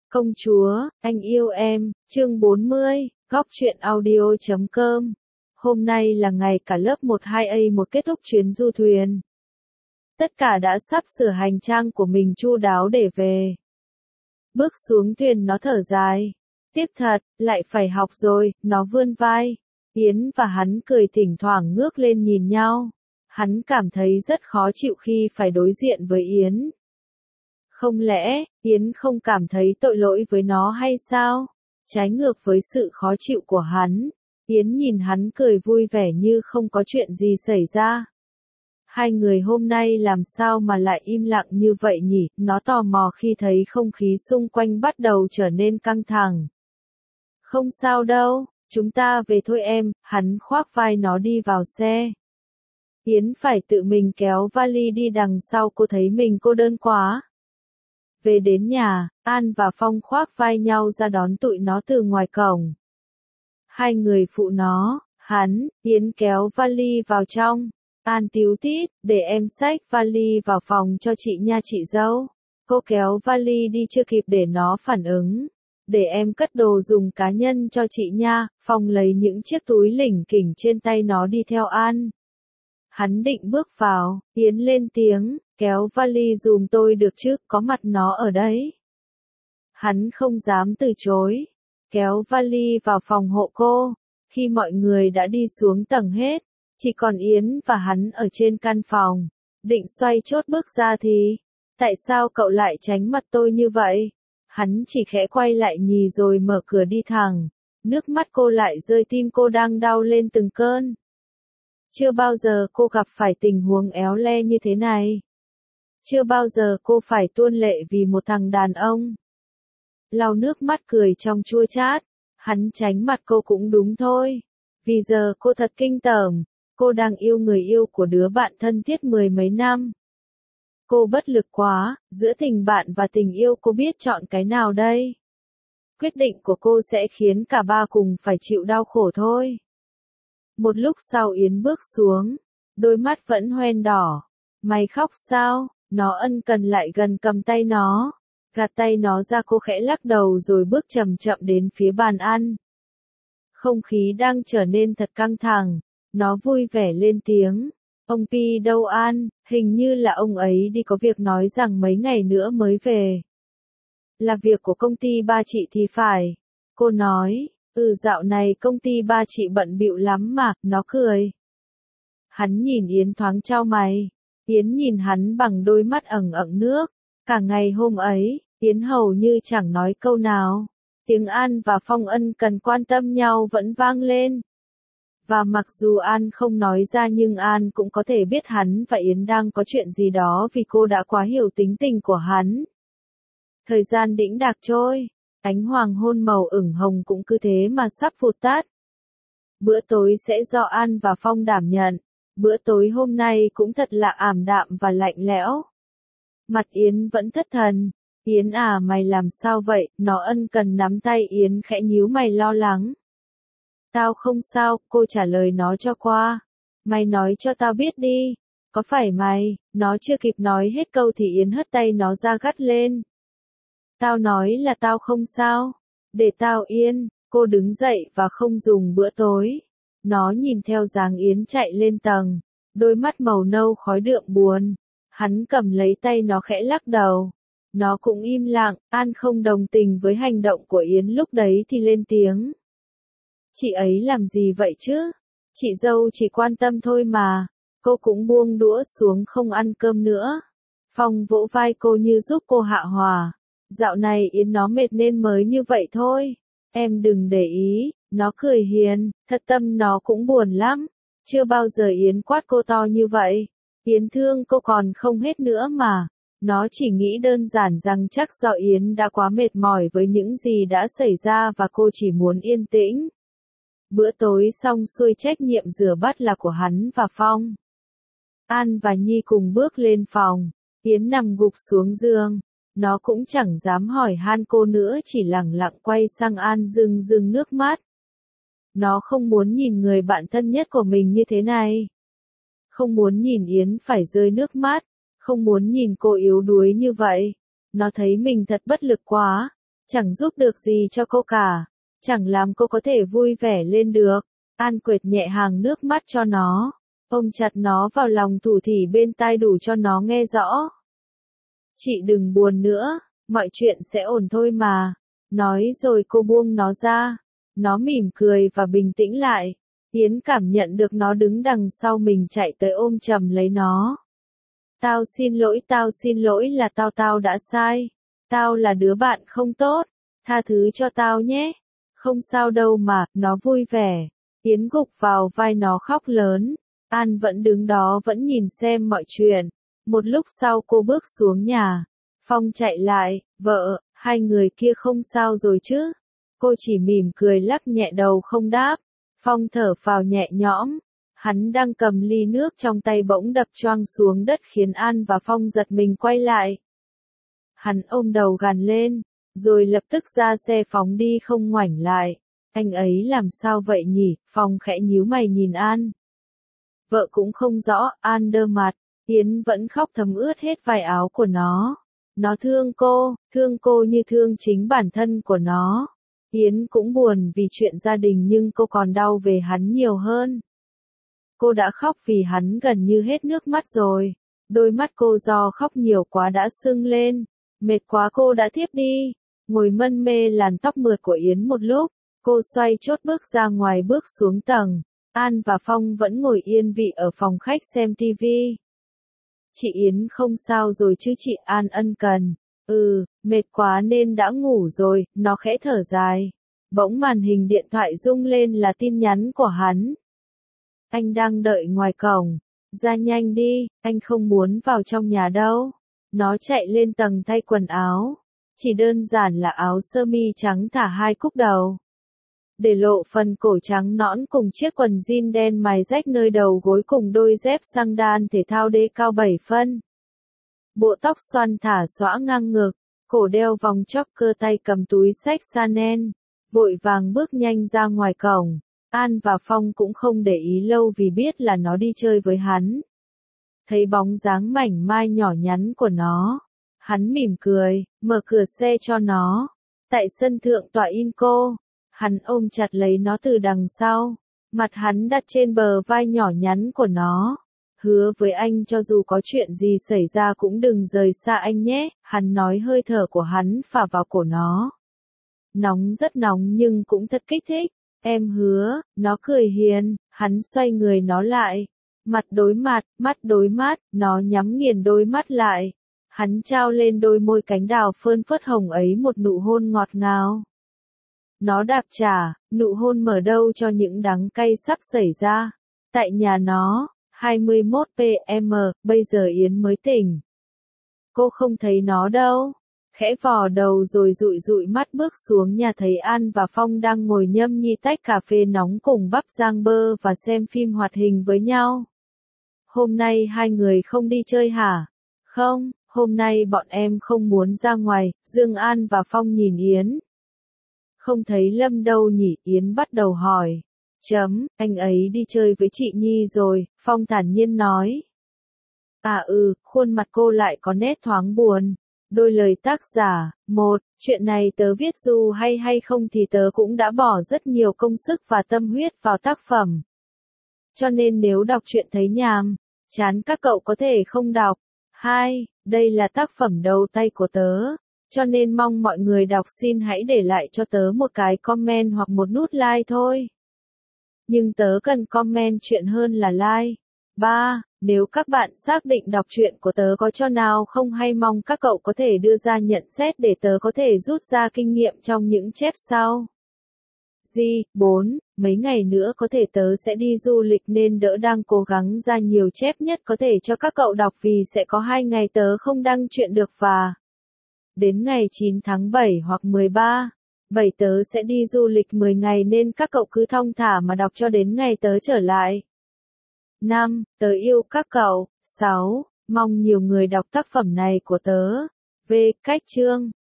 Công chúa, anh yêu em, chương 40, góc truyện audio.com. Hôm nay là ngày cả lớp 12A1 kết thúc chuyến du thuyền. Tất cả đã sắp sửa hành trang của mình chu đáo để về. Bước xuống thuyền nó thở dài. Tiếc thật, lại phải học rồi, nó vươn vai. Yến và hắn cười thỉnh thoảng ngước lên nhìn nhau. Hắn cảm thấy rất khó chịu khi phải đối diện với Yến. Không lẽ, Yến không cảm thấy tội lỗi với nó hay sao? Trái ngược với sự khó chịu của hắn, Yến nhìn hắn cười vui vẻ như không có chuyện gì xảy ra. Hai người hôm nay làm sao mà lại im lặng như vậy nhỉ? Nó tò mò khi thấy không khí xung quanh bắt đầu trở nên căng thẳng. Không sao đâu, chúng ta về thôi em, hắn khoác vai nó đi vào xe. Yến phải tự mình kéo vali đi đằng sau, cô thấy mình cô đơn quá. Về đến nhà, An và Phong khoác vai nhau ra đón tụi nó từ ngoài cổng. Hai người phụ nó, hắn, Yến kéo vali vào trong. An tíu tít, để em xách vali vào phòng cho chị nha chị dâu. Cô kéo vali đi chưa kịp để nó phản ứng. Để em cất đồ dùng cá nhân cho chị nha. Phong lấy những chiếc túi lỉnh kỉnh trên tay nó đi theo An. Hắn định bước vào, Yến lên tiếng, kéo vali dùm tôi được chứ, có mặt nó ở đấy. Hắn không dám từ chối, kéo vali vào phòng hộ cô. Khi mọi người đã đi xuống tầng hết, chỉ còn Yến và hắn ở trên căn phòng. Định xoay chốt bước ra thì, tại sao cậu lại tránh mặt tôi như vậy? Hắn chỉ khẽ quay lại nhì rồi mở cửa đi thẳng. Nước mắt cô lại rơi, tim cô đang đau lên từng cơn. Chưa bao giờ cô gặp phải tình huống éo le như thế này. Chưa bao giờ cô phải tuôn lệ vì một thằng đàn ông. Lau nước mắt cười trong chua chát, hắn tránh mặt cô cũng đúng thôi. Vì giờ cô thật kinh tởm, cô đang yêu người yêu của đứa bạn thân thiết mười mấy năm. Cô bất lực quá, giữa tình bạn và tình yêu cô biết chọn cái nào đây? Quyết định của cô sẽ khiến cả ba cùng phải chịu đau khổ thôi. Một lúc sau Yến bước xuống, đôi mắt vẫn hoen đỏ. Mày khóc sao? Nó ân cần lại gần cầm tay nó. Gạt tay nó ra, cô khẽ lắc đầu rồi bước chậm chậm đến phía bàn ăn. Không khí đang trở nên thật căng thẳng. Nó vui vẻ lên tiếng. Ông Pi đâu An? Hình như là ông ấy đi có việc, nói rằng mấy ngày nữa mới về. Là việc của công ty ba chị thì phải. Cô nói. Dạo này công ty ba chị bận bịu lắm mà, nó cười. Hắn nhìn Yến thoáng chau mày. Yến nhìn hắn bằng đôi mắt ẩn ẩn nước. Cả ngày hôm ấy, Yến hầu như chẳng nói câu nào. Tiếng An và Phong ân cần quan tâm nhau vẫn vang lên. Và mặc dù An không nói ra nhưng An cũng có thể biết hắn và Yến đang có chuyện gì đó vì cô đã quá hiểu tính tình của hắn. Thời gian đĩnh đạc trôi. Ánh hoàng hôn màu ửng hồng cũng cứ thế mà sắp vụt tắt. Bữa tối sẽ do An và Phong đảm nhận. Bữa tối hôm nay cũng thật là ảm đạm và lạnh lẽo. Mặt Yến vẫn thất thần. Yến à, mày làm sao vậy? Nó ân cần nắm tay Yến khẽ nhíu mày lo lắng. Tao không sao, cô trả lời nó cho qua. Mày nói cho tao biết đi. Có phải mày? Nó chưa kịp nói hết câu thì Yến hất tay nó ra gắt lên. Tao nói là tao không sao. Để tao yên. Cô đứng dậy và không dùng bữa tối. Nó nhìn theo dáng Yến chạy lên tầng. Đôi mắt màu nâu khói đượm buồn. Hắn cầm lấy tay nó khẽ lắc đầu. Nó cũng im lặng. An không đồng tình với hành động của Yến lúc đấy thì lên tiếng. Chị ấy làm gì vậy chứ? Chị dâu chỉ quan tâm thôi mà. Cô cũng buông đũa xuống không ăn cơm nữa. Phong vỗ vai cô như giúp cô hạ hòa. Dạo này Yến nó mệt nên mới như vậy thôi. Em đừng để ý. Nó cười hiền, thật tâm nó cũng buồn lắm. Chưa bao giờ Yến quát cô to như vậy. Yến thương cô còn không hết nữa mà. Nó chỉ nghĩ đơn giản rằng chắc do Yến đã quá mệt mỏi với những gì đã xảy ra và cô chỉ muốn yên tĩnh. Bữa tối xong xuôi, trách nhiệm rửa bát là của hắn và Phong. An và Nhi cùng bước lên phòng. Yến nằm gục xuống giường. Nó cũng chẳng dám hỏi han cô nữa, chỉ lẳng lặng quay sang An rưng rưng nước mắt. Nó không muốn nhìn người bạn thân nhất của mình như thế này. Không muốn nhìn Yến phải rơi nước mắt. Không muốn nhìn cô yếu đuối như vậy. Nó thấy mình thật bất lực quá. chẳng giúp được gì cho cô cả, chẳng làm cô có thể vui vẻ lên được. An quệt nhẹ hàng nước mắt cho nó, ôm chặt nó vào lòng thủ thỉ bên tai đủ cho nó nghe rõ. Chị đừng buồn nữa, mọi chuyện sẽ ổn thôi mà. Nói rồi cô buông nó ra. Nó mỉm cười và bình tĩnh lại. Yến cảm nhận được nó đứng đằng sau mình chạy tới ôm chầm lấy nó. Tao xin lỗi là tao đã sai. Tao là đứa bạn không tốt. Tha thứ cho tao nhé. Không sao đâu mà, nó vui vẻ. Yến gục vào vai nó khóc lớn. An vẫn đứng đó vẫn nhìn xem mọi chuyện. Một lúc sau cô bước xuống nhà. Phong chạy lại, vợ, hai người kia không sao rồi chứ? Cô chỉ mỉm cười lắc nhẹ đầu không đáp. Phong thở phào nhẹ nhõm. Hắn đang cầm ly nước trong tay bỗng đập choang xuống đất khiến An và Phong giật mình quay lại. Hắn ôm đầu gằn lên, rồi lập tức ra xe phóng đi không ngoảnh lại. Anh ấy làm sao vậy nhỉ? Phong khẽ nhíu mày nhìn An. Vợ cũng không rõ, An đơ mặt. Yến vẫn khóc thấm ướt hết vải áo của nó. Nó thương cô như thương chính bản thân của nó. Yến cũng buồn vì chuyện gia đình nhưng cô còn đau về hắn nhiều hơn. Cô đã khóc vì hắn gần như hết nước mắt rồi. Đôi mắt cô do khóc nhiều quá đã sưng lên. Mệt quá cô đã thiếp đi. Ngồi mân mê làn tóc mượt của Yến một lúc. Cô xoay chốt bước ra ngoài bước xuống tầng. An và Phong vẫn ngồi yên vị ở phòng khách xem tivi. Chị Yến không sao rồi chứ chị? An ân cần. Mệt quá nên đã ngủ rồi, nó khẽ thở dài. Bỗng màn hình điện thoại rung lên là tin nhắn của hắn. Anh đang đợi ngoài cổng. Ra nhanh đi, anh không muốn vào trong nhà đâu. Nó chạy lên tầng thay quần áo. Chỉ đơn giản là áo sơ mi trắng thả hai cúc đầu. Để lộ phần cổ trắng nõn cùng chiếc quần jean đen mài rách nơi đầu gối cùng đôi dép xăng đan thể thao đế cao 7 phân. Bộ tóc xoăn thả xõa ngang ngực, cổ đeo vòng choker tay cầm túi xách Chanel, vội vàng bước nhanh ra ngoài cổng. An và Phong cũng không để ý lâu vì biết là nó đi chơi với hắn. Thấy bóng dáng mảnh mai nhỏ nhắn của nó, hắn mỉm cười, mở cửa xe cho nó. Tại sân thượng tọa in cô, hắn ôm chặt lấy nó từ đằng sau, mặt hắn đặt trên bờ vai nhỏ nhắn của nó. Hứa với anh cho dù có chuyện gì xảy ra cũng đừng rời xa anh nhé, hắn nói hơi thở của hắn phả vào cổ nó. Nóng rất nóng nhưng cũng thật kích thích, em hứa, nó cười hiền, hắn xoay người nó lại. Mặt đối mặt, mắt đối mắt, nó nhắm nghiền đôi mắt lại. Hắn trao lên đôi môi cánh đào phơn phớt hồng ấy một nụ hôn ngọt ngào. Nó đáp trả, nụ hôn mở đâu cho những đắng cay sắp xảy ra. Tại nhà nó, 21 PM, bây giờ Yến mới tỉnh. Cô không thấy nó đâu. Khẽ vò đầu rồi dụi dụi mắt bước xuống nhà thấy An và Phong đang ngồi nhâm nhi tách cà phê nóng cùng bắp rang bơ và xem phim hoạt hình với nhau. Hôm nay hai người không đi chơi hả? Không, hôm nay bọn em không muốn ra ngoài, Dương An và Phong nhìn Yến. Không thấy Lâm đâu nhỉ? Yến bắt đầu hỏi. Anh ấy đi chơi với chị Nhi rồi, Phong thản nhiên nói. Khuôn mặt cô lại có nét thoáng buồn. Đôi lời tác giả, chuyện này tớ viết dù hay không thì tớ cũng đã bỏ rất nhiều công sức và tâm huyết vào tác phẩm. Cho nên nếu đọc truyện thấy nhàm, chán các cậu có thể không đọc. Đây là tác phẩm đầu tay của tớ. Cho nên mong mọi người đọc xin hãy để lại cho tớ một cái comment hoặc một nút like thôi. Nhưng tớ cần comment chuyện hơn là like. 3. Nếu các bạn xác định đọc truyện của tớ có cho nào không hay mong các cậu có thể đưa ra nhận xét để tớ có thể rút ra kinh nghiệm trong những chép sau. 4. Mấy ngày nữa có thể tớ sẽ đi du lịch nên đỡ đang cố gắng ra nhiều chép nhất có thể cho các cậu đọc vì sẽ có 2 ngày tớ không đăng truyện được và đến ngày 9 tháng 7 hoặc 13. 7 tớ sẽ đi du lịch 10 ngày nên các cậu cứ thong thả mà đọc cho đến ngày tớ trở lại. 5. Tớ yêu các cậu. 6. Mong nhiều người đọc tác phẩm này của tớ. Cách chương